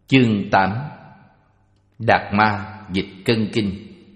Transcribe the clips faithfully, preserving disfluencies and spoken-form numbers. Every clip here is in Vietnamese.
Chương tám. Đạt Ma dịch cân kinh.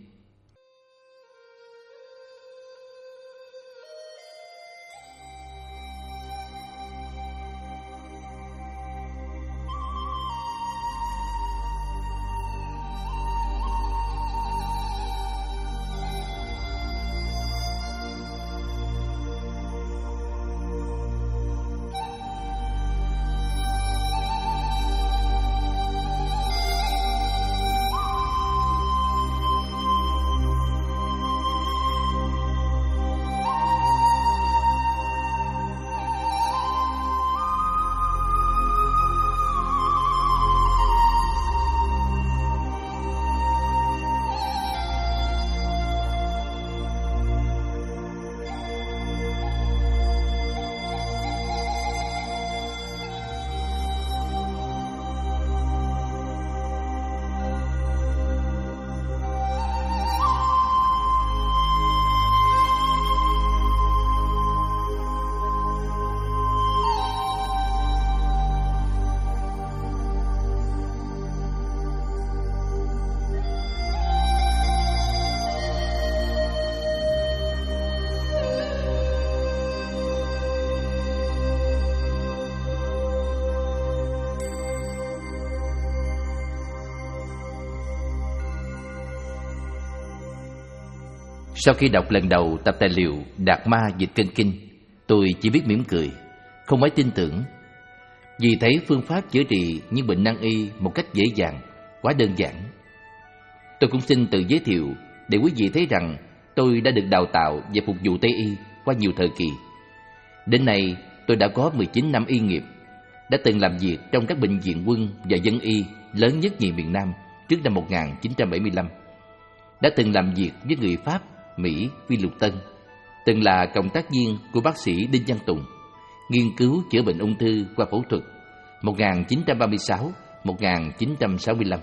Sau khi đọc lần đầu tập tài liệu Đạt Ma dịch cân kinh, tôi chỉ biết mỉm cười, không mấy tin tưởng. Vì thấy phương pháp chữa trị những bệnh nan y một cách dễ dàng, quá đơn giản. Tôi cũng xin tự giới thiệu để quý vị thấy rằng tôi đã được đào tạo và phục vụ Tây y qua nhiều thời kỳ. Đến nay tôi đã có mười chín năm y nghiệp, đã từng làm việc trong các bệnh viện quân và dân y lớn nhất nhì miền Nam trước năm một nghìn chín trăm bảy mươi lăm. Đã từng làm việc với người Pháp, Mỹ, Phi Lục Tân, từng là cộng tác viên của bác sĩ Đinh Văn Tùng, nghiên cứu chữa bệnh ung thư qua phẫu thuật một nghìn chín trăm ba mươi sáu đến một nghìn chín trăm sáu mươi lăm.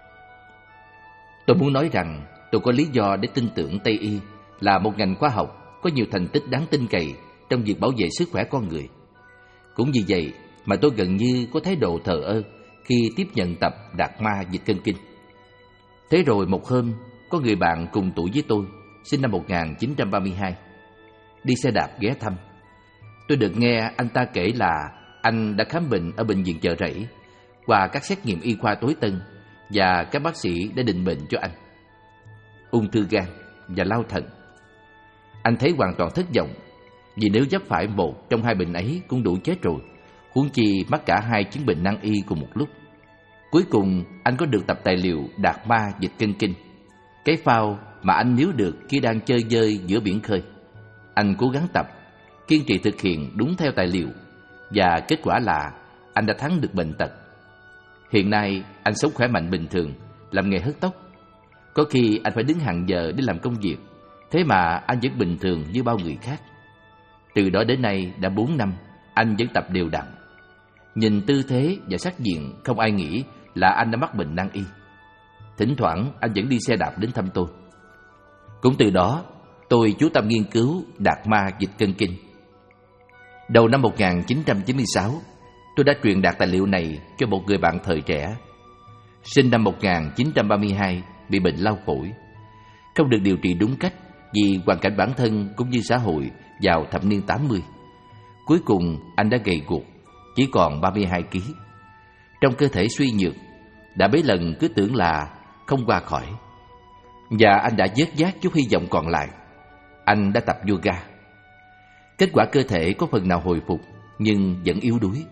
Tôi muốn nói rằng tôi có lý do để tin tưởng Tây y là một ngành khoa học có nhiều thành tích đáng tin cậy trong việc bảo vệ sức khỏe con người. Cũng vì vậy mà tôi gần như có thái độ thờ ơ khi tiếp nhận tập Đạt Ma dịch cân kinh. Thế rồi một hôm, có người bạn cùng tuổi với tôi, sinh năm một nghìn chín trăm ba mươi hai, đi xe đạp ghé thăm. Tôi được nghe anh ta kể là anh đã khám bệnh ở bệnh viện Chợ Rẫy, qua các xét nghiệm y khoa tối tân, và các bác sĩ đã định bệnh cho anh ung thư gan và lao thận. Anh thấy hoàn toàn thất vọng, vì nếu vấp phải một trong hai bệnh ấy cũng đủ chết rồi, huống chi mắc cả hai chứng bệnh nan y cùng một lúc. Cuối cùng anh có được tập tài liệu Đạt Ma dịch cân kinh, cái phao mà anh níu được khi đang chơi vơi giữa biển khơi. Anh cố gắng tập, kiên trì thực hiện đúng theo tài liệu, và kết quả là anh đã thắng được bệnh tật. Hiện nay anh sống khỏe mạnh bình thường, làm nghề hớt tóc. Có khi anh phải đứng hàng giờ để làm công việc, thế mà anh vẫn bình thường như bao người khác. Từ đó đến nay đã bốn năm, anh vẫn tập đều đặn. Nhìn tư thế và sắc diện, không ai nghĩ là anh đã mắc bệnh nan y. Thỉnh thoảng anh vẫn đi xe đạp đến thăm tôi. Cũng từ đó, tôi chú tâm nghiên cứu Đạt Ma dịch cân kinh. Đầu năm một nghìn chín trăm chín mươi sáu, tôi đã truyền đạt tài liệu này cho một người bạn thời trẻ. Sinh năm một nghìn chín trăm ba mươi hai, bị bệnh lao phổi, không được điều trị đúng cách vì hoàn cảnh bản thân cũng như xã hội vào thập niên tám mươi. Cuối cùng anh đã gầy guộc, chỉ còn ba mươi hai ki lô gam. Trong cơ thể suy nhược, đã mấy lần cứ tưởng là không qua khỏi, và anh đã vớt vát chút hy vọng còn lại. Anh đã tập yoga. Kết quả cơ thể có phần nào hồi phục, nhưng vẫn yếu đuối.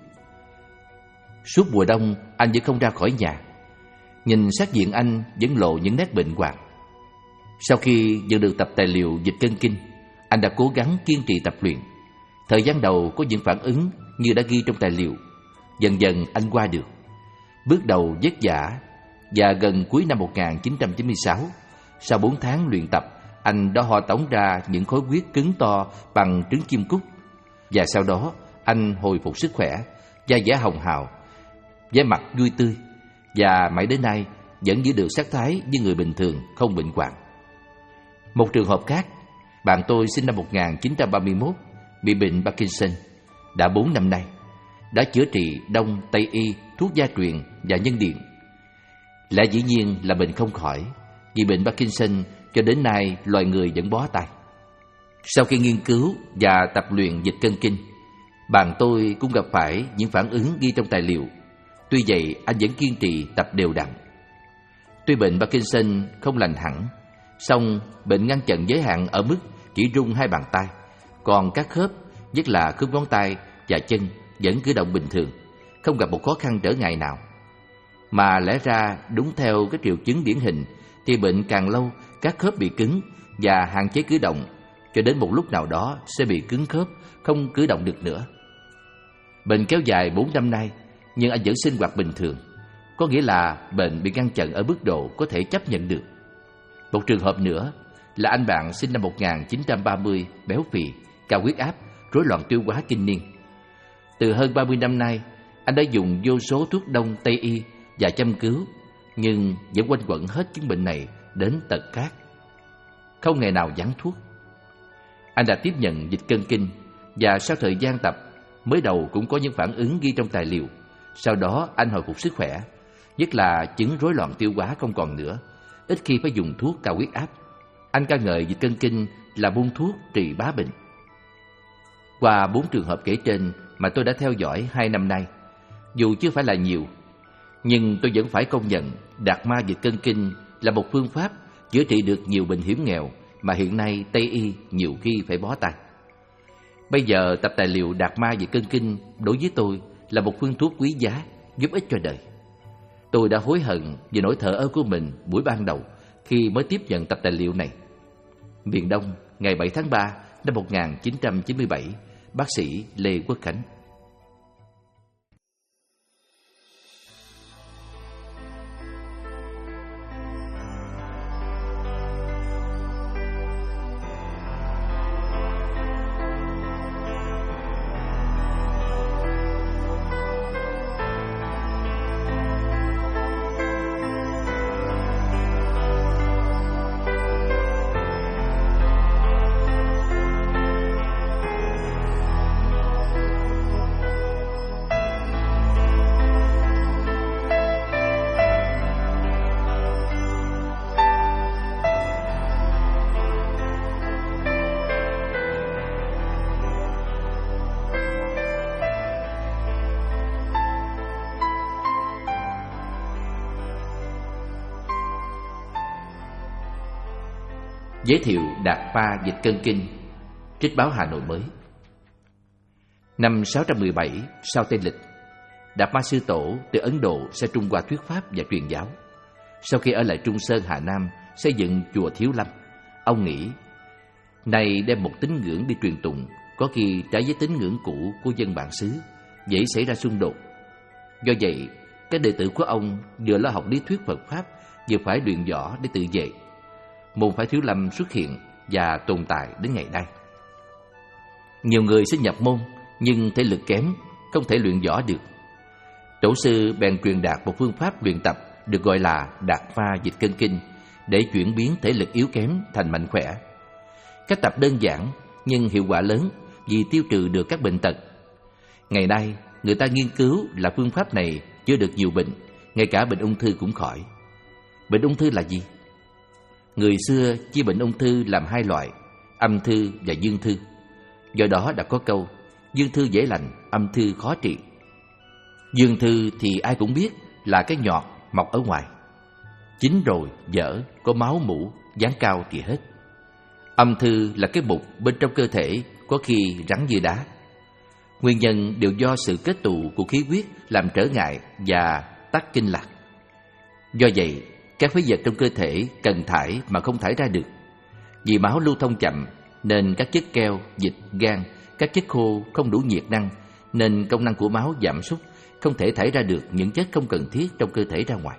Suốt mùa đông anh vẫn không ra khỏi nhà. Nhìn sắc diện anh vẫn lộ những nét bệnh hoạn. Sau khi nhận được tập tài liệu dịch cân kinh, anh đã cố gắng kiên trì tập luyện. Thời gian đầu có những phản ứng như đã ghi trong tài liệu. Dần dần anh qua được. Bước đầu vất vả, và gần cuối năm một nghìn chín trăm chín mươi sáu, sau bốn tháng luyện tập, anh đã ho tống ra những khối huyết cứng to bằng trứng chim cút. Và sau đó anh hồi phục sức khỏe, da dẻ hồng hào, vẻ mặt vui tươi, và mãi đến nay vẫn giữ được sắc thái như người bình thường, không bệnh hoạn. Một trường hợp khác, bạn tôi sinh năm một nghìn chín trăm ba mươi mốt, bị bệnh Parkinson, đã bốn năm nay, đã chữa trị đông, tây y, thuốc gia truyền và nhân điện, Lẽ dĩ nhiên là bệnh không khỏi, vì bệnh Parkinson cho đến nay loài người vẫn bó tay. Sau khi nghiên cứu và tập luyện dịch cân kinh, bạn tôi cũng gặp phải những phản ứng ghi trong tài liệu. Tuy vậy, anh vẫn kiên trì tập đều đặn. Tuy bệnh Parkinson không lành hẳn, song bệnh ngăn chặn giới hạn ở mức chỉ rung hai bàn tay, còn các khớp, nhất là khớp ngón tay và chân vẫn cử động bình thường, không gặp một khó khăn trở ngại nào. Mà lẽ ra đúng theo cái triệu chứng điển hình thì bệnh càng lâu các khớp bị cứng và hạn chế cử động, cho đến một lúc nào đó sẽ bị cứng khớp, không cử động được nữa. Bệnh kéo dài bốn năm nay, nhưng anh vẫn sinh hoạt bình thường, có nghĩa là bệnh bị ngăn chặn ở mức độ có thể chấp nhận được. Một trường hợp nữa là anh bạn sinh năm một nghìn chín trăm ba mươi, béo phì, cao huyết áp, rối loạn tiêu hóa kinh niên. Từ hơn ba mươi năm nay, anh đã dùng vô số thuốc đông Tây y và châm cứu, nhưng vẫn quanh quẩn hết chứng bệnh này đến tật khác, không ngày nào vắng thuốc. Anh đã tiếp nhận dịch cân kinh và sau thời gian tập, mới đầu cũng có những phản ứng ghi trong tài liệu. Sau đó anh hồi phục sức khỏe, nhất là chứng rối loạn tiêu hóa không còn nữa, ít khi phải dùng thuốc cao huyết áp. Anh ca ngợi dịch cân kinh là buông thuốc trị bá bệnh. Qua bốn trường hợp kể trên mà tôi đã theo dõi hai năm nay, dù chưa phải là nhiều, nhưng tôi vẫn phải công nhận Đạt Ma dịch cân kinh là một phương pháp chữa trị được nhiều bệnh hiểm nghèo mà hiện nay Tây y nhiều khi phải bó tay. Bây giờ tập tài liệu Đạt Ma dịch cân kinh đối với tôi là một phương thuốc quý giá, giúp ích cho đời. Tôi đã hối hận vì nỗi thờ ơ của mình buổi ban đầu khi mới tiếp nhận tập tài liệu này. Miền Đông, ngày bảy tháng ba năm một nghìn chín trăm chín mươi bảy, bác sĩ Lê Quốc Khánh. Giới thiệu Đạt Ma dịch cân kinh, trích báo Hà Nội mới. Năm sáu trăm mười bảy sau Tây lịch, Đạt Ma sư tổ từ Ấn Độ sang Trung Hoa thuyết pháp và truyền giáo. Sau khi ở lại Trung Sơn Hà Nam xây dựng chùa Thiếu Lâm, ông nghĩ nay đem một tín ngưỡng đi truyền tụng có khi trái với tín ngưỡng cũ của dân bản xứ, dễ xảy ra xung đột. Do vậy, các đệ tử của ông vừa lo học lý thuyết Phật pháp, vừa phải luyện võ để tự vệ. Môn phái Thiếu Lâm xuất hiện và tồn tại đến ngày nay. Nhiều người xin nhập môn nhưng thể lực kém, không thể luyện võ được. Tổ sư bèn truyền đạt một phương pháp luyện tập được gọi là Đạt Ma dịch cân kinh để chuyển biến thể lực yếu kém thành mạnh khỏe. Cách tập đơn giản nhưng hiệu quả lớn vì tiêu trừ được các bệnh tật. Ngày nay, người ta nghiên cứu là phương pháp này chữa được nhiều bệnh, ngay cả bệnh ung thư cũng khỏi. Bệnh ung thư là gì? Người xưa chia bệnh ung thư làm hai loại, âm thư và dương thư. Do đó đã có câu, dương thư dễ lành, âm thư khó trị. Dương thư thì ai cũng biết là cái nhọt mọc ở ngoài, chín rồi, dở, có máu mủ, dáng cao thì hết. Âm thư là cái mục bên trong cơ thể, có khi rắn như đá. Nguyên nhân đều do sự kết tụ của khí huyết làm trở ngại và tắc kinh lạc. Do vậy, các phế vật trong cơ thể cần thải mà không thải ra được. Vì máu lưu thông chậm nên các chất keo, dịch, gan, các chất khô không đủ nhiệt năng nên công năng của máu giảm sút, không thể thải ra được những chất không cần thiết trong cơ thể ra ngoài.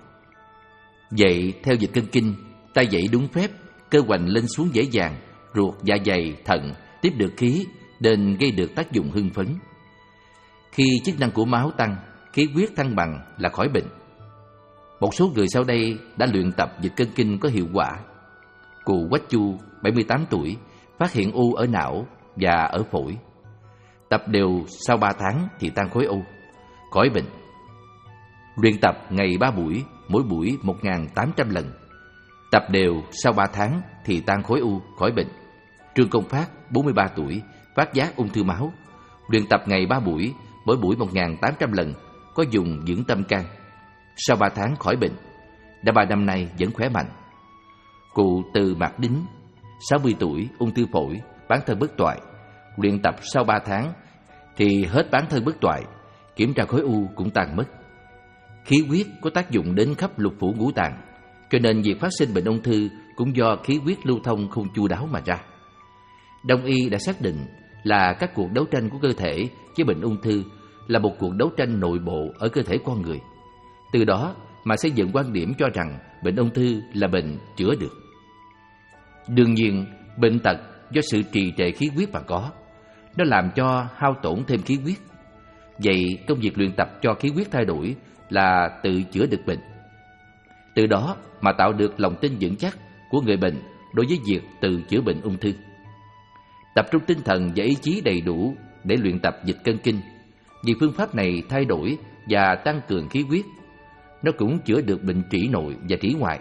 Vậy theo dịch cân kinh, ta dậy đúng phép, cơ hoành lên xuống dễ dàng, ruột, dạ dày, thận tiếp được khí nên gây được tác dụng hưng phấn. Khi chức năng của máu tăng, khí huyết thăng bằng là khỏi bệnh. Một số người sau đây đã luyện tập dịch cân kinh có hiệu quả. Cụ Quách Chu, bảy mươi tám tuổi, phát hiện u ở não và ở phổi. Tập đều sau ba tháng thì tan khối u, khỏi bệnh. Luyện tập ngày ba buổi, mỗi buổi một nghìn tám trăm lần. Tập đều sau ba tháng thì tan khối u, khỏi bệnh. Trương Công Phát, bốn mươi ba tuổi, phát giác ung thư máu. Luyện tập ngày ba buổi, mỗi buổi một nghìn tám trăm lần, có dùng dưỡng tâm can. Sau ba tháng khỏi bệnh. Đã ba năm nay vẫn khỏe mạnh. Cụ Từ Mạc Đính, sáu mươi tuổi, ung thư phổi, bán thân bất toại. Luyện tập sau ba tháng thì hết bán thân bất toại, kiểm tra khối u cũng tan mất. Khí huyết có tác dụng đến khắp lục phủ ngũ tạng, cho nên việc phát sinh bệnh ung thư cũng do khí huyết lưu thông không chu đáo mà ra. Đông y đã xác định là các cuộc đấu tranh của cơ thể với bệnh ung thư là một cuộc đấu tranh nội bộ ở cơ thể con người. Từ đó mà xây dựng quan điểm cho rằng bệnh ung thư là bệnh chữa được. Đương nhiên, bệnh tật do sự trì trệ khí huyết mà có, nó làm cho hao tổn thêm khí huyết. Vậy công việc luyện tập cho khí huyết thay đổi là tự chữa được bệnh. Từ đó mà tạo được lòng tin vững chắc của người bệnh đối với việc tự chữa bệnh ung thư. Tập trung tinh thần và ý chí đầy đủ để luyện tập dịch cân kinh. Vì phương pháp này thay đổi và tăng cường khí huyết, nó cũng chữa được bệnh trĩ nội và trĩ ngoại.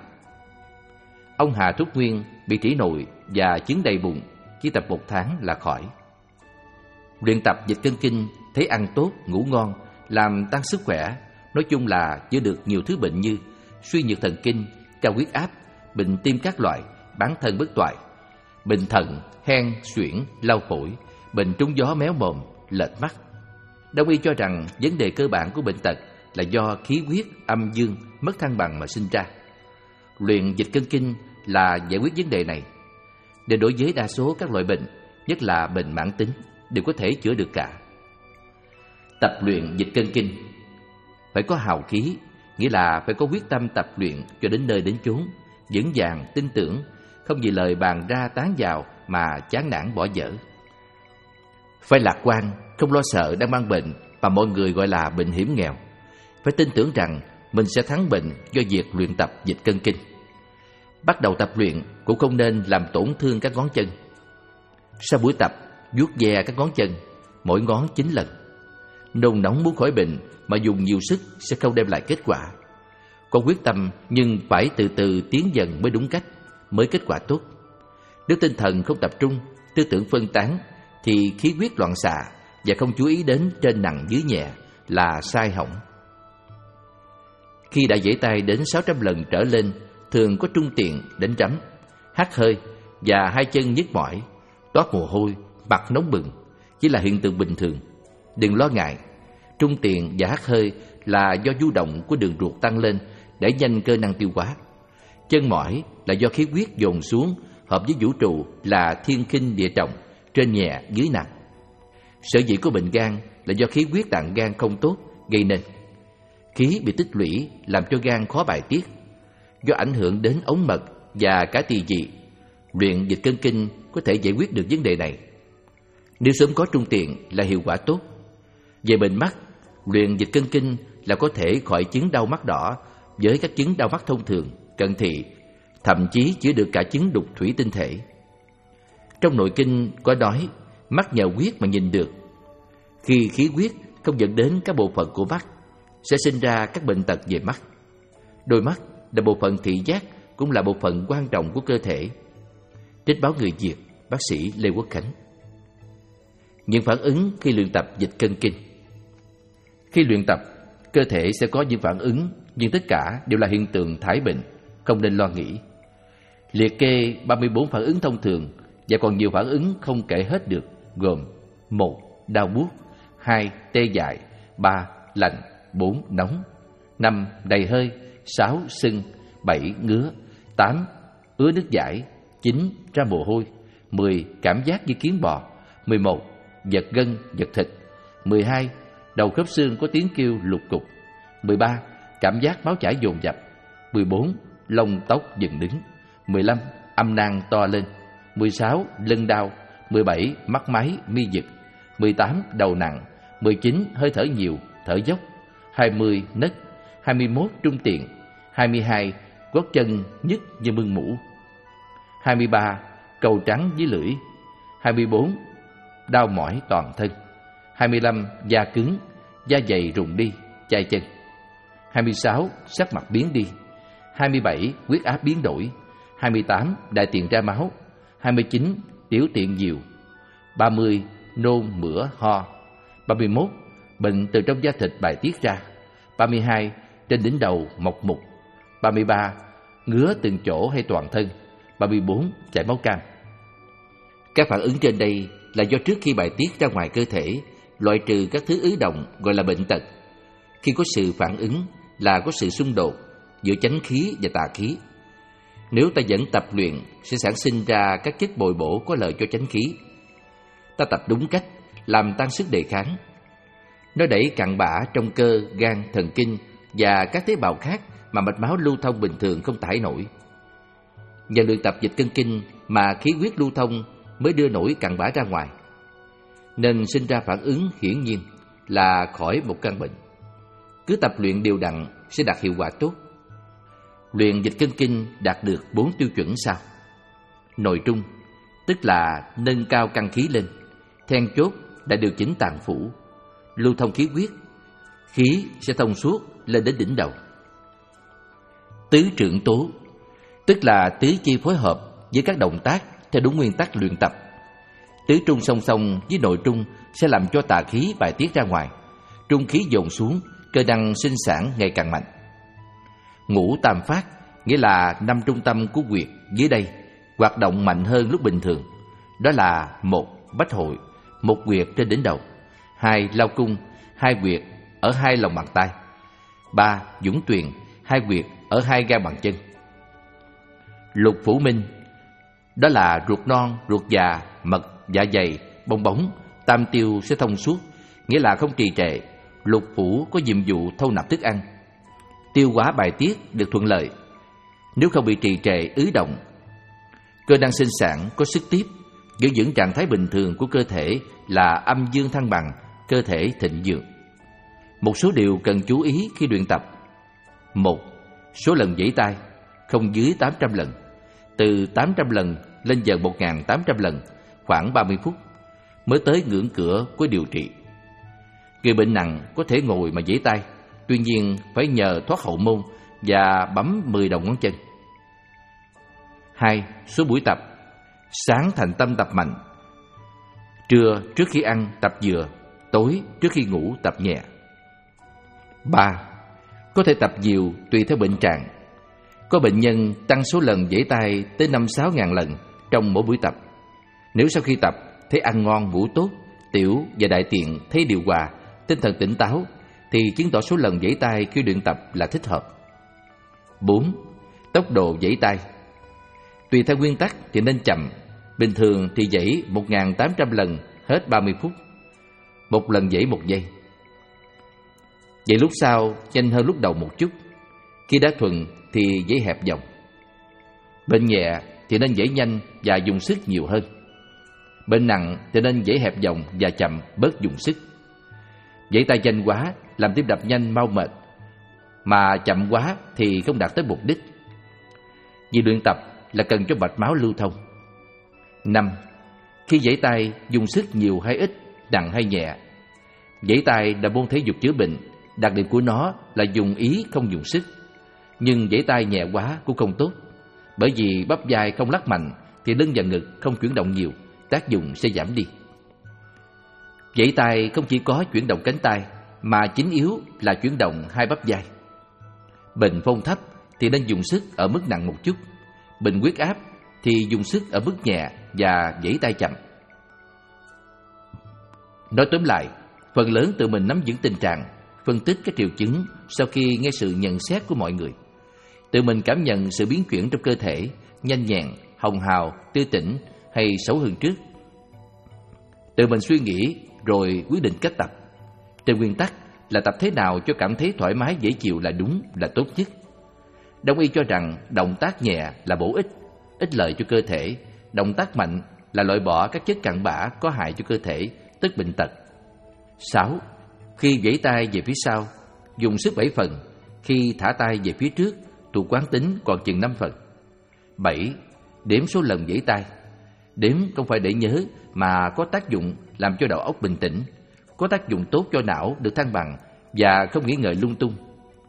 Ông Hà Thúc Nguyên bị trĩ nội và chứng đầy bụng, chỉ tập một tháng là khỏi. Luyện tập dịch cân kinh, thấy ăn tốt, ngủ ngon, làm tăng sức khỏe, nói chung là chữa được nhiều thứ bệnh như suy nhược thần kinh, cao huyết áp, bệnh tim các loại, bán thân bất toại, bệnh thận, hen, suyễn, lau phổi, bệnh trúng gió méo mồm, lệch mắt. Đông y cho rằng vấn đề cơ bản của bệnh tật là do khí huyết âm dương mất thăng bằng mà sinh ra. Luyện dịch cân kinh là giải quyết vấn đề này. Để đối với đa số các loại bệnh, nhất là bệnh mãn tính, đều có thể chữa được cả. Tập luyện dịch cân kinh phải có hào khí, nghĩa là phải có quyết tâm tập luyện cho đến nơi đến chốn, vững vàng, tin tưởng, không vì lời bàn ra tán vào mà chán nản bỏ dở. Phải lạc quan, không lo sợ đang mang bệnh mà mọi người gọi là bệnh hiểm nghèo. Phải tin tưởng rằng mình sẽ thắng bệnh do việc luyện tập dịch cân kinh. Bắt đầu tập luyện cũng không nên làm tổn thương các ngón chân. Sau buổi tập, vuốt ve các ngón chân, mỗi ngón chín lần. Nôn nóng muốn khỏi bệnh mà dùng nhiều sức sẽ không đem lại kết quả. Có quyết tâm nhưng phải từ từ tiến dần mới đúng cách, mới kết quả tốt. Nếu tinh thần không tập trung, tư tưởng phân tán, thì khí huyết loạn xạ và không chú ý đến trên nặng dưới nhẹ là sai hỏng. Khi đã giãy tay đến sáu trăm lần trở lên, thường có trung tiện, đánh rắm, hắt hơi và hai chân nhức mỏi, toát mồ hôi, mặt nóng bừng, chỉ là hiện tượng bình thường. Đừng lo ngại, trung tiện và hắt hơi là do du động của đường ruột tăng lên để nhanh cơ năng tiêu hóa. Chân mỏi là do khí huyết dồn xuống, hợp với vũ trụ là thiên khinh địa trọng, trên nhẹ dưới nặng. Sở dĩ của bệnh gan là do khí huyết tạng gan không tốt gây nên. Khí bị tích lũy làm cho gan khó bài tiết, do ảnh hưởng đến ống mật và cả tỳ vị. Luyện dịch cân kinh có thể giải quyết được vấn đề này. Nếu sớm có trung tiện là hiệu quả tốt. Về bệnh mắt, luyện dịch cân kinh là có thể khỏi chứng đau mắt đỏ với các chứng đau mắt thông thường, cận thị, thậm chí chữa được cả chứng đục thủy tinh thể. Trong nội kinh có nói, mắt nhờ huyết mà nhìn được. Khi khí huyết không dẫn đến các bộ phận của mắt, sẽ sinh ra các bệnh tật về mắt. Đôi mắt là bộ phận thị giác, cũng là bộ phận quan trọng của cơ thể. Trích báo Người Việt, bác sĩ Lê Quốc Khánh. Những phản ứng khi luyện tập dịch cân kinh. Khi luyện tập, cơ thể sẽ có những phản ứng, nhưng tất cả đều là hiện tượng thải bệnh, không nên lo nghĩ. Liệt kê ba mươi bốn phản ứng thông thường và còn nhiều phản ứng không kể hết được, gồm: một. Đau buốt, hai. Tê dại, ba. Lạnh, bốn. Nóng, năm. Đầy hơi, sáu. Sưng, bảy. Ngứa, tám. Ứa nước dãi, chín. Ra mồ hôi, mười. Cảm giác như kiến bò, mười một. Giật gân, giật thịt, mười hai. Đầu khớp xương có tiếng kêu lục cục, mười ba. Cảm giác máu chảy dồn dập, mười bốn. Lông tóc dựng đứng, mười lăm. Âm nang to lên, mười sáu. Lưng đau, mười bảy. Mắt máy, mi giật, mười tám. Đầu nặng, mười chín. Hơi thở nhiều, thở dốc, hai mươi. Nấc, hai mươi mốt. Trung tiện, hai mươi hai. Gót chân nhức như mưng mũ, hai mươi ba. Cầu trắng dưới lưỡi, hai mươi bốn. Đau mỏi toàn thân, hai mươi lăm. Da cứng, da dày rụng đi, chai chân, hai mươi sáu. Sắc mặt biến đi. hai mươi bảy. Huyết áp biến đổi. hai mươi tám. Đại tiện ra máu. hai mươi chín. Tiểu tiện nhiều. ba mươi. Nôn mửa ho. ba mươi mốt. Bệnh từ trong da thịt bài tiết ra. ba mươi hai. Trên đỉnh đầu mọc mụn. ba mươi ba. Ngứa từng chỗ hay toàn thân. ba mươi bốn. Chảy máu cam. Các phản ứng trên đây là do trước khi bài tiết ra ngoài cơ thể loại trừ các thứ ứ động gọi là bệnh tật. Khi có sự phản ứng là có sự xung đột giữa chánh khí và tà khí. Nếu ta vẫn tập luyện sẽ sản sinh ra các chất bồi bổ có lợi cho chánh khí. Ta tập đúng cách làm tăng sức đề kháng. Nó đẩy cặn bã trong cơ, gan, thần kinh và các tế bào khác mà mạch máu lưu thông bình thường không tải nổi. Nhờ luyện tập dịch cân kinh mà khí huyết lưu thông mới đưa nổi cặn bã ra ngoài, nên sinh ra phản ứng hiển nhiên là khỏi một căn bệnh. Cứ tập luyện đều đặn sẽ đạt hiệu quả tốt. Luyện dịch cân kinh đạt được bốn tiêu chuẩn sau. Nội trung, tức là nâng cao căn khí lên, then chốt đã điều chỉnh tạng phủ, lưu thông khí huyết, khí sẽ thông suốt lên đến đỉnh đầu. Tứ trưởng tố, tức là tứ chi phối hợp với các động tác theo đúng nguyên tắc luyện tập. Tứ trung song song với nội trung sẽ làm cho tà khí bài tiết ra ngoài, trung khí dồn xuống, cơ năng sinh sản ngày càng mạnh. Ngũ tam phát, nghĩa là năm trung tâm của huyệt dưới đây hoạt động mạnh hơn lúc bình thường. Đó là: một. Bách hội, một huyệt trên đỉnh đầu. Hai. Lao cung, hai huyệt ở hai lòng bàn tay. Ba. Dũng tuyền, hai huyệt ở hai gan bàn chân. Lục phủ minh, đó là ruột non, ruột già, mật, dạ dày, bong bóng, tam tiêu sẽ thông suốt, nghĩa là không trì trệ. Lục phủ có nhiệm vụ thâu nạp thức ăn, tiêu hóa bài tiết được thuận lợi. Nếu không bị trì trệ ứ động, cơ năng sinh sản có sức tiếp, giữ vững trạng thái bình thường của cơ thể là âm dương thăng bằng, cơ thể thịnh vượng. Một số điều cần chú ý khi luyện tập. Một. Số lần giãy tay không dưới tám trăm lần. Từ tám trăm lần lên dần một nghìn tám trăm lần, khoảng ba mươi phút mới tới ngưỡng cửa của điều trị. Người bệnh nặng có thể ngồi mà giãy tay, tuy nhiên phải nhờ thoát hậu môn và bấm mười đầu ngón chân. Hai. Số buổi tập: sáng thành tâm tập mạnh, trưa trước khi ăn tập vừa, tối trước khi ngủ tập nhẹ. Ba. Có thể tập nhiều tùy theo bệnh trạng. Có bệnh nhân tăng số lần giãy tay tới năm sáu ngàn lần trong mỗi buổi tập. Nếu sau khi tập thấy ăn ngon ngủ tốt, tiểu và đại tiện thấy điều hòa, tinh thần tỉnh táo, thì chứng tỏ số lần giãy tay khi luyện tập là thích hợp. Bốn. Tốc độ giãy tay tùy theo nguyên tắc thì nên chậm. Bình thường thì giãy một nghìn tám trăm lần hết ba mươi phút, một lần giãy một giây. Vậy lúc sau nhanh hơn lúc đầu một chút. Khi đã thuần thì giãy hẹp dòng. Bệnh nhẹ thì nên giãy nhanh và dùng sức nhiều hơn. Bệnh nặng thì nên giãy hẹp dòng và chậm, bớt dùng sức. Giãy tay nhanh quá làm tim đập nhanh mau mệt, mà chậm quá thì không đạt tới mục đích. Vì luyện tập là cần cho mạch máu lưu thông. Năm. Khi giãy tay dùng sức nhiều hay ít, nặng hay nhẹ. Giãy tay là môn thể dục chữa bệnh, đặc điểm của nó là dùng ý không dùng sức. Nhưng giãy tay nhẹ quá cũng không tốt, bởi vì bắp vai không lắc mạnh thì lưng và ngực không chuyển động nhiều, tác dụng sẽ giảm đi. Giãy tay không chỉ có chuyển động cánh tay, mà chính yếu là chuyển động hai bắp vai. Bệnh phong thấp thì nên dùng sức ở mức nặng một chút. Bệnh huyết áp thì dùng sức ở mức nhẹ và giãy tay chậm. Nói tóm lại, phần lớn tự mình nắm vững tình trạng, phân tích các triệu chứng sau khi nghe sự nhận xét của mọi người. Tự mình cảm nhận sự biến chuyển trong cơ thể, nhanh nhẹn, hồng hào, tươi tỉnh hay xấu hơn trước. Tự mình suy nghĩ rồi quyết định cách tập. Trên nguyên tắc là tập thế nào cho cảm thấy thoải mái dễ chịu là đúng, là tốt nhất. Đông y cho rằng động tác nhẹ là bổ ích, ích lợi cho cơ thể. Động tác mạnh là loại bỏ các chất cặn bã có hại cho cơ thể, tức bệnh tật. Sáu. Khi giãy tay về phía sau, dùng sức bảy phần. Khi thả tay về phía trước, thuộc quán tính còn chừng năm phần. Bảy. Đếm số lần giãy tay. Đếm không phải để nhớ, mà có tác dụng làm cho đầu óc bình tĩnh, có tác dụng tốt cho não được thăng bằng và không nghĩ ngợi lung tung.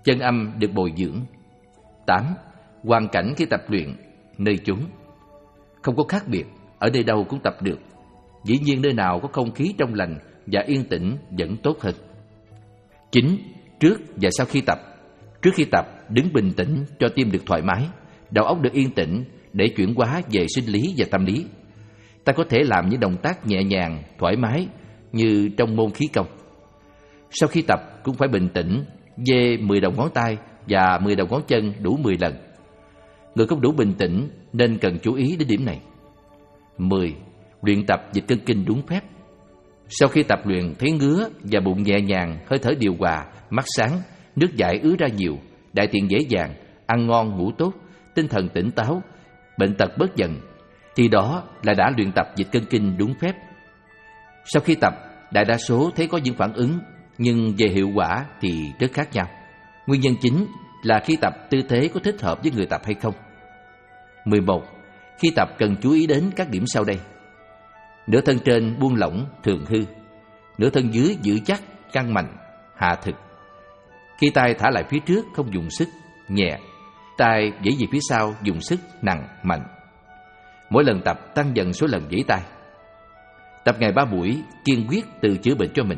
chân âm được bồi dưỡng. Tám. Hoàn cảnh khi tập luyện, nơi chốn. Không có khác biệt, ở nơi đâu cũng tập được. Dĩ nhiên nơi nào có không khí trong lành và yên tĩnh vẫn tốt hơn. Chín. Trước và sau khi tập. Trước khi tập, đứng bình tĩnh cho tim được thoải mái, đầu óc được yên tĩnh để chuyển hóa về sinh lý và tâm lý. Ta có thể làm những động tác nhẹ nhàng, thoải mái như trong môn khí công. Sau khi tập cũng phải bình tĩnh, dê mười đầu ngón tay và mười đầu ngón chân đủ mười lần. Người không đủ bình tĩnh nên cần chú ý đến điểm này. Mười. Luyện tập dịch cân kinh đúng phép. Sau khi tập luyện thấy ngứa và bụng nhẹ nhàng, hơi thở điều hòa, mắt sáng, nước giải ứa ra nhiều, đại tiện dễ dàng, ăn ngon ngủ tốt, tinh thần tỉnh táo, bệnh tật bớt dần, thì đó là đã luyện tập dịch cân kinh đúng phép. Sau khi tập, đại đa số thấy có những phản ứng, nhưng về hiệu quả thì rất khác nhau. Nguyên nhân chính là khi tập tư thế có thích hợp với người tập hay không. Mười một. Khi tập cần chú ý đến các điểm sau đây. Nửa thân trên buông lỏng, thường hư. Nửa thân dưới giữ chắc, căng mạnh, hạ thực. Khi tay thả lại phía trước không dùng sức, nhẹ. Tay vẫy về phía sau dùng sức, nặng, mạnh. Mỗi lần tập tăng dần số lần vẫy tay. Tập ngày ba buổi, kiên quyết tự chữa bệnh cho mình.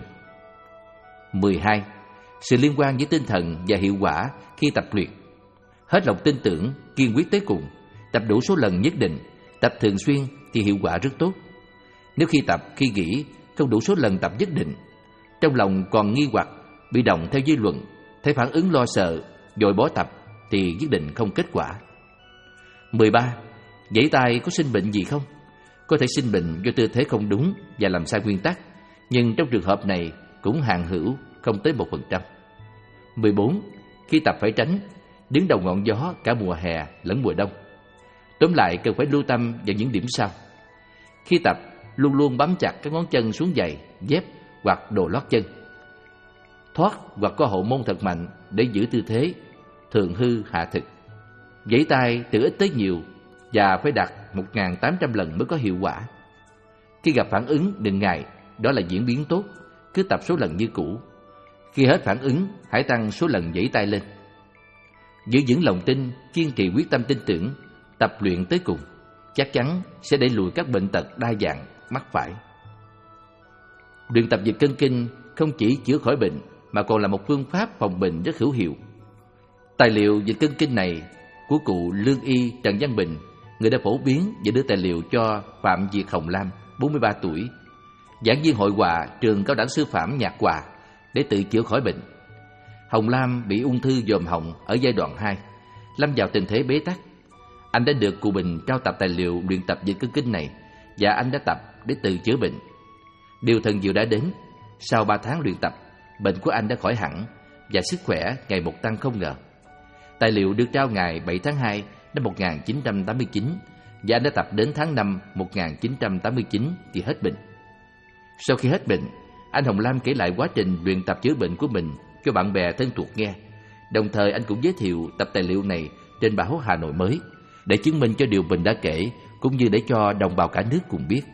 Mười hai. Sự liên quan với tinh thần và hiệu quả khi tập luyện. Hết lòng tin tưởng, kiên quyết tới cùng. Tập đủ số lần nhất định, tập thường xuyên thì hiệu quả rất tốt. Nếu khi tập, khi nghỉ không đủ số lần tập nhất định, trong lòng còn nghi hoặc, bị động theo dư luận, thấy phản ứng lo sợ, vội bỏ tập thì nhất định không kết quả. Mười ba. Vẫy tay có sinh bệnh gì không? Có thể sinh bệnh do tư thế không đúng và làm sai nguyên tắc, nhưng trong trường hợp này cũng hạn hữu, không tới một phần trăm. Mười bốn. Khi tập phải tránh, đứng đầu ngọn gió cả mùa hè lẫn mùa đông. Tóm lại cần phải lưu tâm vào những điểm sau. Khi tập, luôn luôn bám chặt các ngón chân xuống giày, dép hoặc đồ lót chân. Thoát hoặc có hậu môn thật mạnh để giữ tư thế, thường hư hạ thực. Vẫy tay từ ít tới nhiều và phải đạt một nghìn tám trăm lần mới có hiệu quả. Khi gặp phản ứng đừng ngại, đó là diễn biến tốt, cứ tập số lần như cũ. Khi hết phản ứng, hãy tăng số lần vẫy tay lên. Giữ vững lòng tin, kiên trì quyết tâm tin tưởng, tập luyện tới cùng, chắc chắn sẽ đẩy lùi các bệnh tật đa dạng mắc phải. Luyện tập dịch cân kinh không chỉ chữa khỏi bệnh mà còn là một phương pháp phòng bệnh rất hữu hiệu. Tài liệu dịch cân kinh này của cụ lương y Trần Văn Bình, người đã phổ biến và đưa tài liệu cho Phạm Việt Hồng Lam, bốn mươi ba tuổi, giảng viên hội họa trường cao đẳng sư phạm Nhạc Hòa, để tự chữa khỏi bệnh. Hồng Lam bị ung thư dòm họng ở giai đoạn hai, lâm vào tình thế bế tắc. Anh đã được cụ Bình trao tập tài liệu luyện tập dịch cân kinh này và anh đã tập để tự chữa bệnh. Điều thần diệu đã đến. Sau ba tháng luyện tập, bệnh của anh đã khỏi hẳn và sức khỏe ngày một tăng không ngờ. Tài liệu được trao ngày bảy tháng hai năm một nghìn chín trăm tám mươi chín và anh đã tập đến tháng năm một nghìn chín trăm tám mươi chín thì hết bệnh. Sau khi hết bệnh, anh Hồng Lam kể lại quá trình luyện tập chữa bệnh của mình cho bạn bè thân thuộc nghe. Đồng thời anh cũng giới thiệu tập tài liệu này trên báo Hà Nội Mới để chứng minh cho điều mình đã kể, cũng như để cho đồng bào cả nước cùng biết.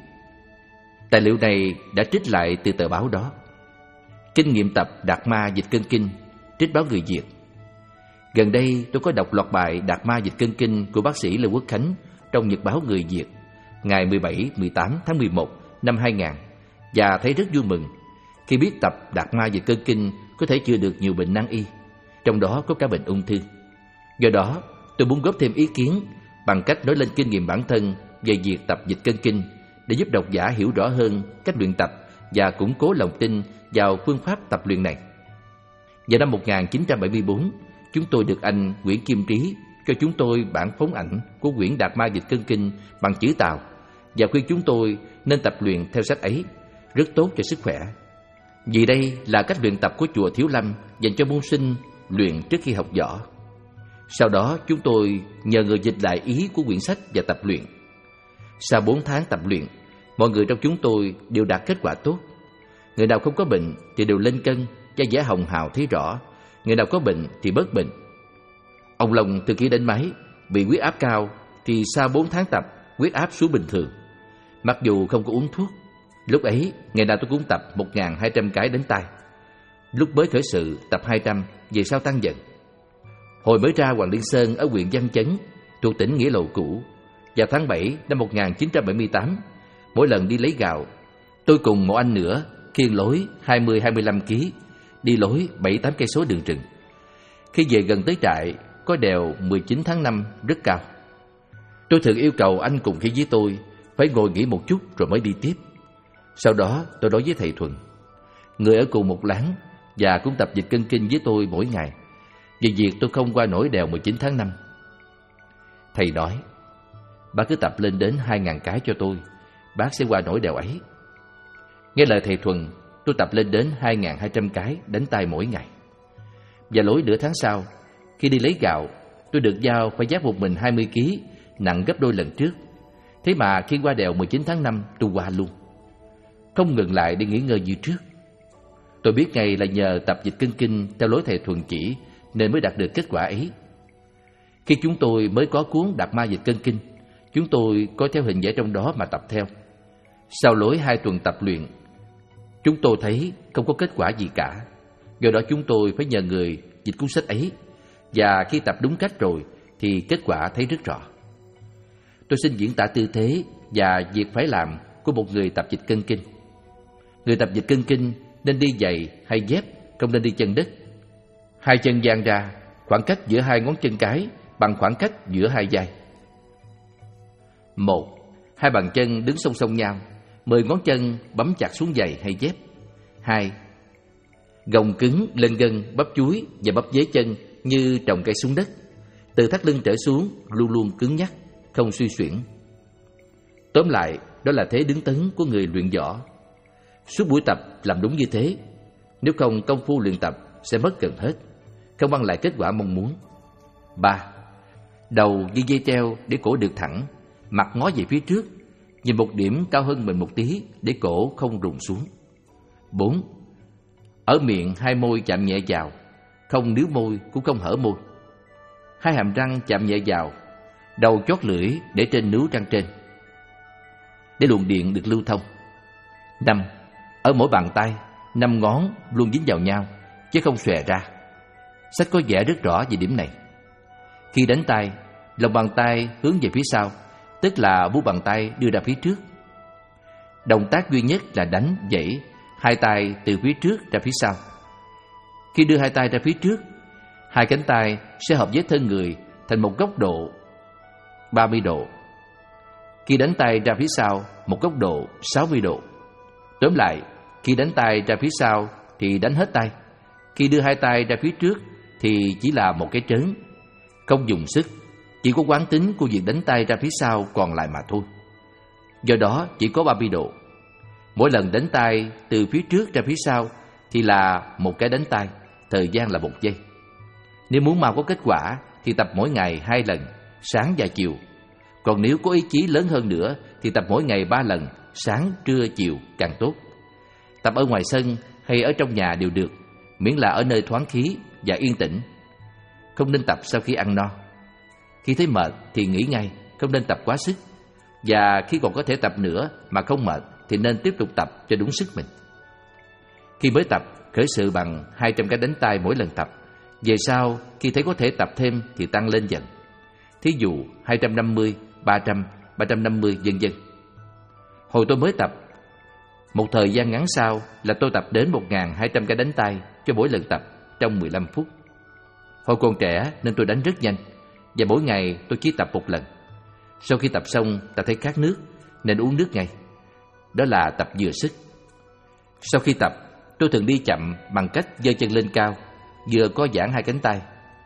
Tài liệu này đã trích lại từ tờ báo đó. Kinh nghiệm tập Đạt Ma dịch cân kinh, trích báo Người Việt. Gần đây tôi có đọc loạt bài Đạt Ma dịch cân kinh của bác sĩ Lê Quốc Khánh trong nhật báo Người Việt ngày mười bảy mười tám tháng mười một năm hai nghìn và thấy rất vui mừng khi biết tập Đạt Ma dịch cân kinh có thể chữa được nhiều bệnh nan y, trong đó có cả bệnh ung thư. Do đó, tôi muốn góp thêm ý kiến bằng cách nói lên kinh nghiệm bản thân về việc tập dịch cân kinh để giúp độc giả hiểu rõ hơn cách luyện tập và củng cố lòng tin vào phương pháp tập luyện này. Vào năm một nghìn chín trăm bảy mươi tư, chúng tôi được anh Nguyễn Kim Trí cho chúng tôi bản phóng ảnh của quyển Đạt Ma dịch cân kinh bằng chữ Tàu và khuyên chúng tôi nên tập luyện theo sách ấy, rất tốt cho sức khỏe. Vì đây là cách luyện tập của chùa Thiếu Lâm dành cho môn sinh luyện trước khi học võ. Sau đó chúng tôi nhờ người dịch lại ý của quyển sách và tập luyện. Sau bốn tháng tập luyện, mọi người trong chúng tôi đều đạt kết quả tốt. Người nào không có bệnh thì đều lên cân, da dẻ hồng hào thấy rõ. Người nào có bệnh thì bớt bệnh. Ông Long từ khi đến máy bị huyết áp cao thì sau bốn tháng tập, huyết áp xuống bình thường. Mặc dù không có uống thuốc, lúc ấy ngày nào tôi cũng tập một nghìn hai trăm cái đến tay. Lúc mới khởi sự tập hai trăm, về sau tăng dần. Hồi mới ra Hoàng Liên Sơn ở huyện Văn Chấn, thuộc tỉnh Nghĩa Lộ cũ, vào tháng bảy năm một nghìn chín trăm bảy mươi tám, mỗi lần đi lấy gạo, tôi cùng một anh nữa khiêng lối hai mươi hai mươi lăm ki lô gam, đi lối bảy tám cây số đường rừng. Khi về gần tới trại, có đèo mười chín tháng năm rất cao. Tôi thường yêu cầu anh cùng khi với tôi phải ngồi nghỉ một chút rồi mới đi tiếp. Sau đó tôi nói với thầy Thuần, người ở cùng một láng và cũng tập dịch cân kinh với tôi mỗi ngày, về việc tôi không qua nổi đèo mười chín tháng năm. Thầy nói, bác cứ tập lên đến hai ngàn cái cho tôi, bác sẽ qua nổi đèo ấy. Nghe lời thầy Thuần, tôi tập lên đến hai ngàn hai trăm cái đánh tay mỗi ngày. Và lối nửa tháng sau, khi đi lấy gạo, tôi được giao phải vác một mình hai mươi ki lô gam, nặng gấp đôi lần trước. Thế mà khi qua đèo mười chín tháng năm, tôi qua luôn, không ngừng lại để nghỉ ngơi như trước. Tôi biết ngay là nhờ tập dịch cân kinh theo lối thầy Thuần chỉ nên mới đạt được kết quả ấy. Khi chúng tôi mới có cuốn Đạt Ma Dịch Cân Kinh, chúng tôi có theo hình vẽ trong đó mà tập theo. Sau lối hai tuần tập luyện, chúng tôi thấy không có kết quả gì cả. Do đó chúng tôi phải nhờ người dịch cuốn sách ấy, và khi tập đúng cách rồi thì kết quả thấy rất rõ. Tôi xin diễn tả tư thế và việc phải làm của một người tập dịch cân kinh. Người tập dịch cân kinh nên đi giày hay dép, không nên đi chân đất. Hai chân dang ra, khoảng cách giữa hai ngón chân cái bằng khoảng cách giữa hai vai. Một, hai bàn chân đứng song song nhau, mười ngón chân bấm chặt xuống giày hay dép. Hai, gồng cứng lên gân, bắp chuối và bắp dế chân như trồng cây xuống đất. Từ thắt lưng trở xuống luôn luôn cứng nhắc, không suy xuyển. Tóm lại, đó là thế đứng tấn của người luyện võ. Suốt buổi tập làm đúng như thế, nếu không công phu luyện tập sẽ mất gần hết, không mang lại kết quả mong muốn. Ba, đầu như dây treo để cổ được thẳng, mặt ngó về phía trước, nhìn một điểm cao hơn mình một tí để cổ không rụng xuống. Bốn, ở miệng hai môi chạm nhẹ vào, không níu môi cũng không hở môi. Hai hàm răng chạm nhẹ vào, đầu chót lưỡi để trên nướu răng trên, để luồng điện được lưu thông. Năm, ở mỗi bàn tay, năm ngón luôn dính vào nhau chứ không xòe ra. Sách có vẽ rất rõ về điểm này. Khi đánh tay, lòng bàn tay hướng về phía sau, tức là mu bàn tay đưa ra phía trước. Động tác duy nhất là đánh, vẫy, hai tay từ phía trước ra phía sau. Khi đưa hai tay ra phía trước, hai cánh tay sẽ hợp với thân người thành một góc độ ba mươi độ. Khi đánh tay ra phía sau, một góc độ sáu mươi độ. Tóm lại, khi đánh tay ra phía sau thì đánh hết tay. Khi đưa hai tay ra phía trước thì chỉ là một cái trớn, không dùng sức, chỉ có quán tính của việc đánh tay ra phía sau còn lại mà thôi. Do đó chỉ có ba mươi độ. Mỗi lần đánh tay từ phía trước ra phía sau thì là một cái đánh tay, thời gian là một giây. Nếu muốn mau có kết quả thì tập mỗi ngày hai lần, sáng và chiều. Còn nếu có ý chí lớn hơn nữa thì tập mỗi ngày ba lần, sáng, trưa, chiều càng tốt. Tập ở ngoài sân hay ở trong nhà đều được, miễn là ở nơi thoáng khí và yên tĩnh. Không nên tập sau khi ăn no. Khi thấy mệt thì nghỉ ngay, không nên tập quá sức. Và khi còn có thể tập nữa mà không mệt thì nên tiếp tục tập cho đúng sức mình. Khi mới tập, khởi sự bằng hai trăm cái đánh tay mỗi lần tập. Về sau, khi thấy có thể tập thêm thì tăng lên dần. Thí dụ hai trăm năm mươi, ba trăm, ba trăm năm mươi vân vân. Hồi tôi mới tập, một thời gian ngắn sau là tôi tập đến một nghìn hai trăm cái đánh tay cho mỗi lần tập trong mười lăm phút. Hồi còn trẻ nên tôi đánh rất nhanh, và mỗi ngày tôi chỉ tập một lần. Sau khi tập xong ta thấy khát nước nên uống nước ngay. Đó là tập vừa sức. Sau khi tập, tôi thường đi chậm bằng cách giơ chân lên cao, vừa co giãn hai cánh tay.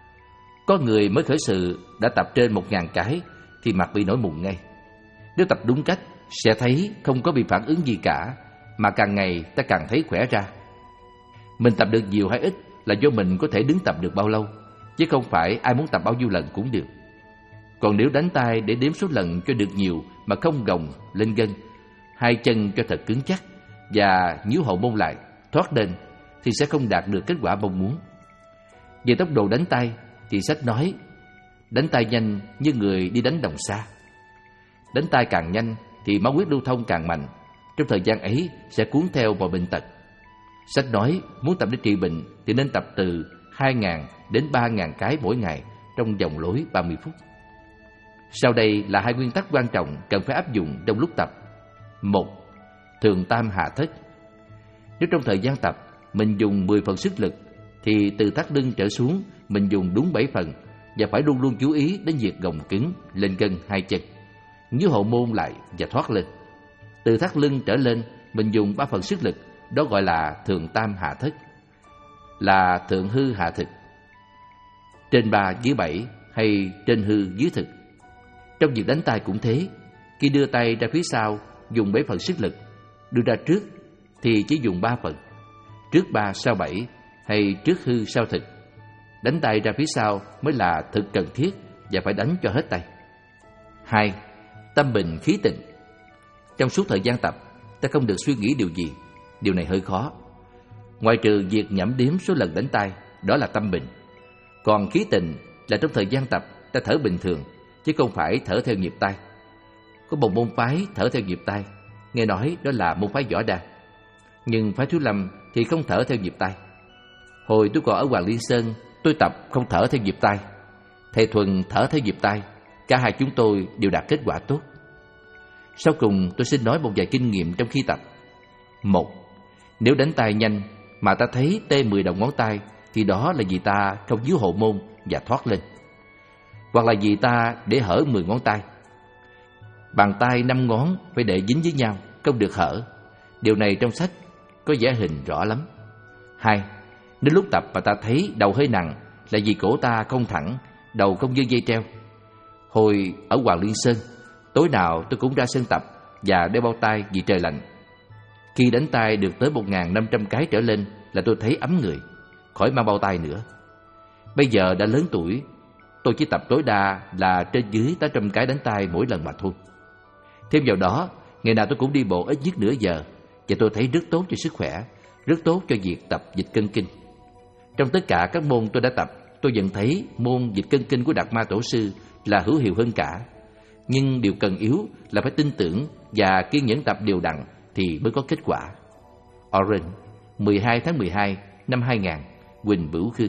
Có người mới khởi sự đã tập trên một ngàn cái thì mặt bị nổi mụn ngay. Nếu tập đúng cách sẽ thấy không có bị phản ứng gì cả, mà càng ngày ta càng thấy khỏe ra. Mình tập được nhiều hay ít là do mình có thể đứng tập được bao lâu, chứ không phải ai muốn tập bao nhiêu lần cũng được. Còn nếu đánh tay để đếm số lần cho được nhiều mà không gồng lên gân, hai chân cho thật cứng chắc và nhíu hậu môn lại, thoát lên thì sẽ không đạt được kết quả mong muốn. Về tốc độ đánh tay thì sách nói đánh tay nhanh như người đi đánh đồng xa. Đánh tay càng nhanh thì máu huyết lưu thông càng mạnh. Trong thời gian ấy sẽ cuốn theo mọi bệnh tật. Sách nói muốn tập để trị bệnh thì nên tập từ hai nghìn đến ba nghìn cái mỗi ngày trong vòng lối ba mươi phút. Sau đây là hai nguyên tắc quan trọng cần phải áp dụng trong lúc tập. Một, thường tam hạ thất. Nếu trong thời gian tập mình dùng mười phần sức lực thì từ thắt lưng trở xuống mình dùng đúng bảy phần, và phải luôn luôn chú ý đến việc gồng cứng lên gân hai chân, nhớ hộ môn lại và thoát lên. Từ thắt lưng trở lên mình dùng ba phần sức lực, đó gọi là thường tam hạ thất, là thượng hư hạ thực, trên ba dưới bảy hay trên hư dưới thực. Trong việc đánh tay cũng thế, khi đưa tay ra phía sau dùng bảy phần sức lực, đưa ra trước thì chỉ dùng ba phần, trước ba sau bảy hay trước hư sau thực. Đánh tay ra phía sau mới là thực cần thiết và phải đánh cho hết tay. Hai, tâm bình khí tịnh. Trong suốt thời gian tập, ta không được suy nghĩ điều gì. Điều này hơi khó. Ngoài trừ việc nhẩm đếm số lần đánh tay, đó là tâm bình. Còn khí tịnh là trong thời gian tập ta thở bình thường, chứ không phải thở theo nhịp tay. Có một môn phái thở theo nhịp tay, nghe nói đó là môn phái Võ Đăng. Nhưng phái Thiếu Lâm thì không thở theo nhịp tay. Hồi tôi còn ở Hoàng Liên Sơn, tôi tập không thở theo nhịp tay. Thầy Thuần thở theo nhịp tay, cả hai chúng tôi đều đạt kết quả tốt. Sau cùng tôi xin nói một vài kinh nghiệm trong khi tập. Một, nếu đánh tay nhanh mà ta thấy tê mười đầu ngón tay thì đó là vì ta không dưới hộ môn và thoát lên, hoặc là vì ta để hở mười ngón tay. Bàn tay năm ngón phải để dính với nhau, không được hở. Điều này trong sách có vẽ hình rõ lắm. Hai, nếu lúc tập mà ta thấy đầu hơi nặng là vì cổ ta không thẳng, đầu không như dây treo. Hồi ở Hoàng Liên Sơn, tối nào tôi cũng ra sân tập và đeo bao tay vì trời lạnh. Khi đánh tay được tới một nghìn năm trăm cái trở lên là tôi thấy ấm người, khỏi mang bao tay nữa. Bây giờ đã lớn tuổi, tôi chỉ tập tối đa là trên dưới tám trăm cái đánh tay mỗi lần mà thôi. Thêm vào đó, ngày nào tôi cũng đi bộ ít nhất nửa giờ, và tôi thấy rất tốt cho sức khỏe, rất tốt cho việc tập dịch cân kinh. Trong tất cả các môn tôi đã tập, tôi vẫn thấy môn dịch cân kinh của Đạt Ma Tổ sư là hữu hiệu hơn cả. Nhưng điều cần yếu là phải tin tưởng và kiên nhẫn tập đều đặn thì mới có kết quả. Orange, mười hai tháng mười hai năm hai nghìn, Quỳnh Bửu Khương.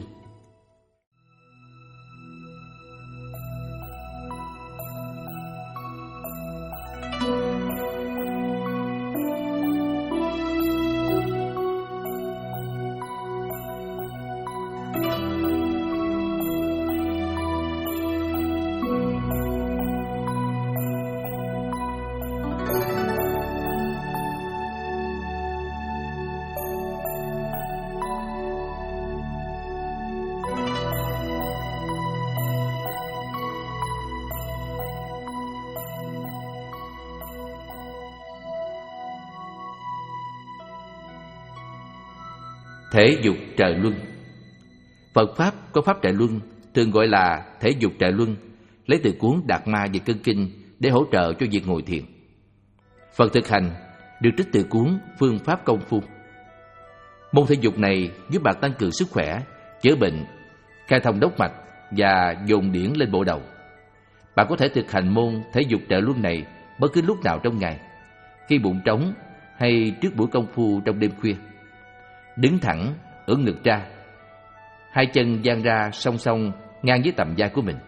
Thể dục trời luân. Phật Pháp có Pháp Trời Luân, thường gọi là thể dục trời luân, lấy từ cuốn Đạt Ma Dịch Cân Kinh để hỗ trợ cho việc ngồi thiền. Phần thực hành được trích từ cuốn Phương Pháp Công Phu. Môn thể dục này giúp bạn tăng cường sức khỏe, chữa bệnh, khai thông đốc mạch và dồn điển lên bộ đầu. Bạn có thể thực hành môn thể dục trời luân này bất cứ lúc nào trong ngày, khi bụng trống hay trước buổi công phu trong đêm khuya. Đứng thẳng, ưỡn ngực ra, hai chân dang ra song song ngang với tầm vai của mình.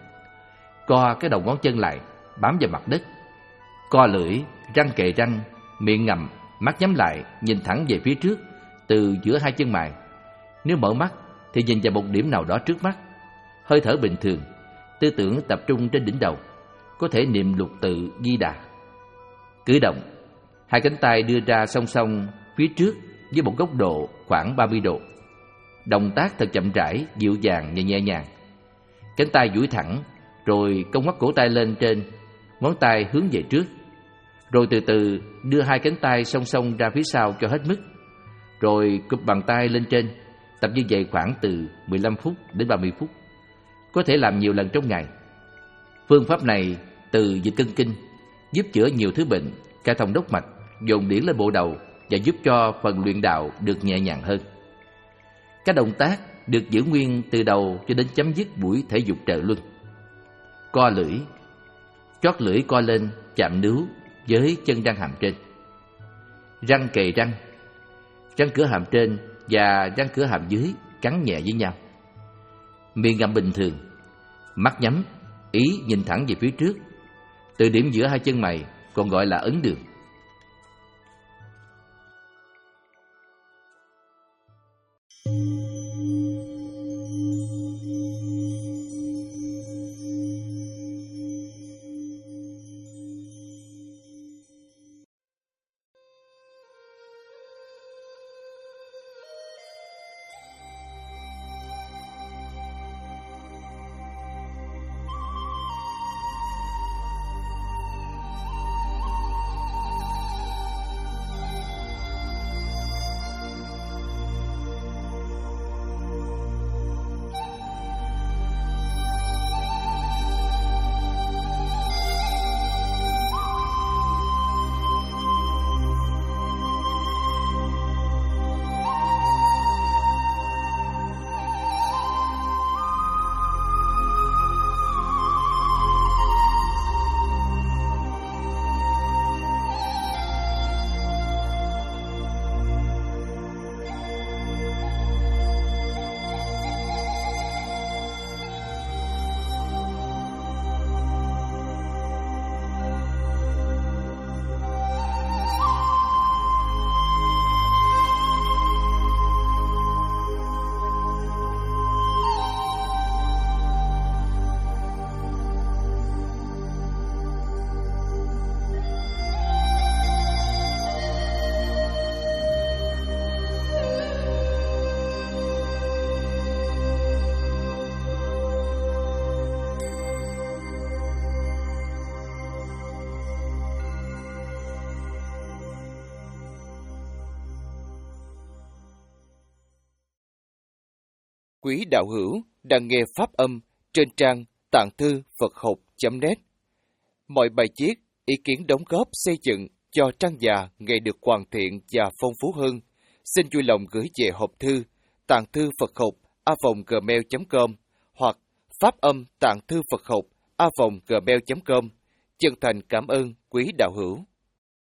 Co cái đầu ngón chân lại, bám vào mặt đất. Co lưỡi, răng kề răng, miệng ngậm, mắt nhắm lại, nhìn thẳng về phía trước, từ giữa hai chân mày. Nếu mở mắt thì nhìn vào một điểm nào đó trước mắt. Hơi thở bình thường, tư tưởng tập trung trên đỉnh đầu, có thể niệm lục tự Di Đà. Cử động, hai cánh tay đưa ra song song phía trước với một góc độ khoảng ba mươi độ. Động tác thật chậm rãi, dịu dàng và nhẹ nhàng. Cánh tay duỗi thẳng, rồi cong ngoắt cổ tay lên trên, ngón tay hướng về trước. Rồi từ từ đưa hai cánh tay song song ra phía sau cho hết mức. Rồi cụp bàn tay lên trên. Tập như vậy khoảng từ mười lăm phút đến ba mươi phút. Có thể làm nhiều lần trong ngày. Phương pháp này từ dịch cân kinh giúp chữa nhiều thứ bệnh, khai thông đốc mạch, dồn điển lên bộ đầu và giúp cho phần luyện đạo được nhẹ nhàng hơn. Các động tác được giữ nguyên từ đầu cho đến chấm dứt buổi thể dục trời luân. Co lưỡi, chót lưỡi co lên chạm nướu với chân răng hàm trên. Răng kề răng, răng cửa hàm trên và răng cửa hàm dưới cắn nhẹ với nhau. miệng ngậm bình thường, mắt nhắm, ý nhìn thẳng về phía trước. Từ điểm giữa hai chân mày còn gọi là ấn đường. Quý đạo hữu đang nghe pháp âm trên trang tạng thư Phật học chấm net. Mọi bài viết, ý kiến đóng góp xây dựng cho trang già ngày được hoàn thiện và phong phú hơn, xin vui lòng gửi về hộp thư tạng thư Phật học a vòng gmail chấm com hoặc pháp âm tạng thư Phật học a vòng gmail chấm com. Chân thành cảm ơn quý đạo hữu.